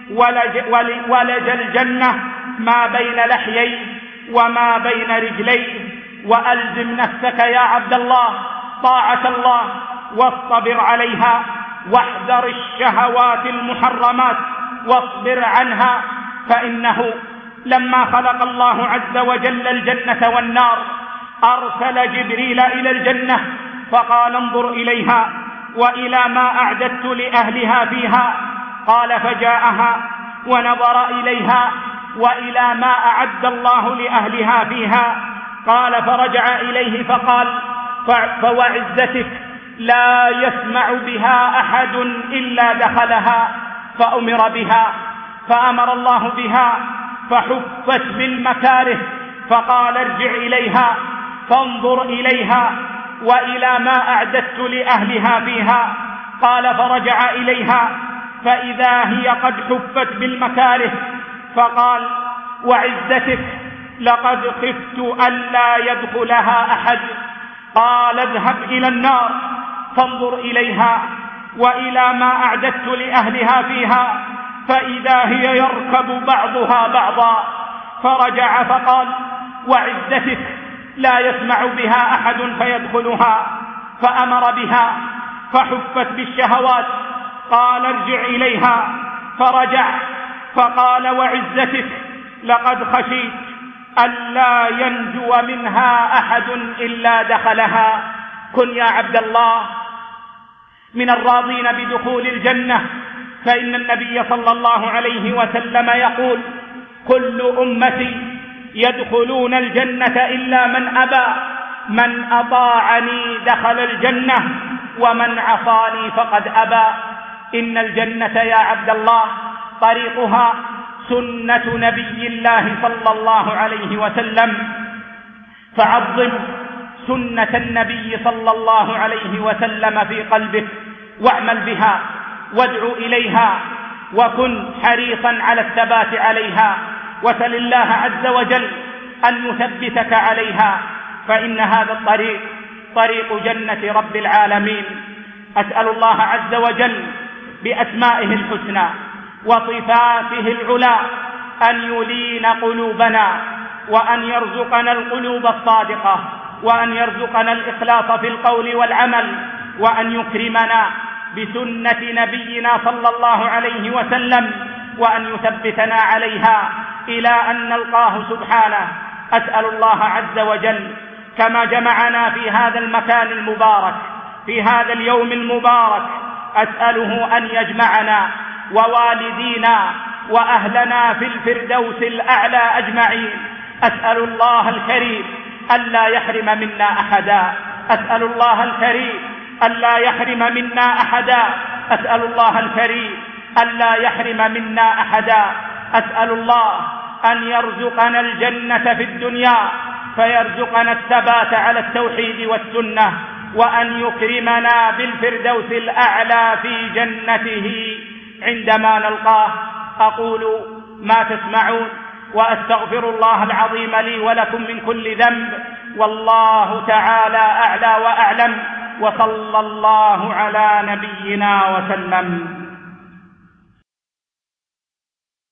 ولج الجنة ما بين لحييه وما بين رجليه. وألزم نفسك يا عبد الله طاعة الله واصطبر عليها، واحذر الشهوات المحرمات واصبر عنها، فإنه لما خلق الله عز وجل الجنة والنار أرسل جبريل إلى الجنة فقال انظر إليها وإلى ما أعددت لأهلها فيها، قال فجاءها ونظر إليها وإلى ما أعد الله لأهلها فيها، قال فرجع إليه فقال فوعزتك لا يسمع بها أحد إلا دخلها، فأمر بها فأمر الله بها فحفت بالمكاره، فقال ارجع إليها فانظر إليها وإلى ما أعددت لأهلها فيها، قال فرجع إليها فإذا هي قد حفت بالمكاره، فقال وعزتك لقد خفت ألا يدخلها أحد، قال اذهب إلى النار فانظر إليها وإلى ما أعددت لأهلها فيها، فإذا هي يركب بعضها بعضا، فرجع فقال وعزتك لا يسمع بها أحد فيدخلها، فأمر بها فحفت بالشهوات، قال ارجع إليها، فرجع فقال وعزتك لقد خشيت ألا ينجو منها أحد إلا دخلها. كن يا عبد الله من الراضين بدخول الجنة، فإن النبي صلى الله عليه وسلم يقول كل أمتي يدخلون الجنة إلا من أبى، من أطاعني دخل الجنة ومن عصاني فقد أبى. إن الجنة يا عبد الله طريقها سنة نبي الله صلى الله عليه وسلم، فعظم سنة النبي صلى الله عليه وسلم في قلبك واعمل بها وادع إليها، وكن حريصا على الثبات عليها، وسل الله عز وجل أن يثبتك عليها، فإن هذا الطريق طريق جنة رب العالمين. أسأل الله عز وجل بأسمائه الحسنى وصفاته العلى أن يلين قلوبنا، وأن يرزقنا القلوب الصادقة، وأن يرزقنا الإخلاص في القول والعمل، وأن يكرمنا بسنة نبينا صلى الله عليه وسلم، وأن يثبتنا عليها إلى أن نلقاه سبحانه. أسأل الله عز وجل كما جمعنا في هذا المكان المبارك في هذا اليوم المبارك، أسأله أن يجمعنا ووالدينا وأهلنا في الفردوس الأعلى أجمعين. أسأل الله الكريم ألا يحرم منا أحدا، أسأل الله الكريم ألا يحرم منا أحدا، أسأل الله الكريم ألا يحرم منا أحدا. أسأل الله أن يرزقنا الجنة في الدنيا، فيرزقنا الثبات على التوحيد والسنة، وأن يكرمنا بالفردوس الأعلى في جنته عندما نلقاه. أقول ما تسمعون، وأستغفر الله العظيم لي ولكم من كل ذنب، والله تعالى أعلى وأعلم، وصلى الله على نبينا وسلم.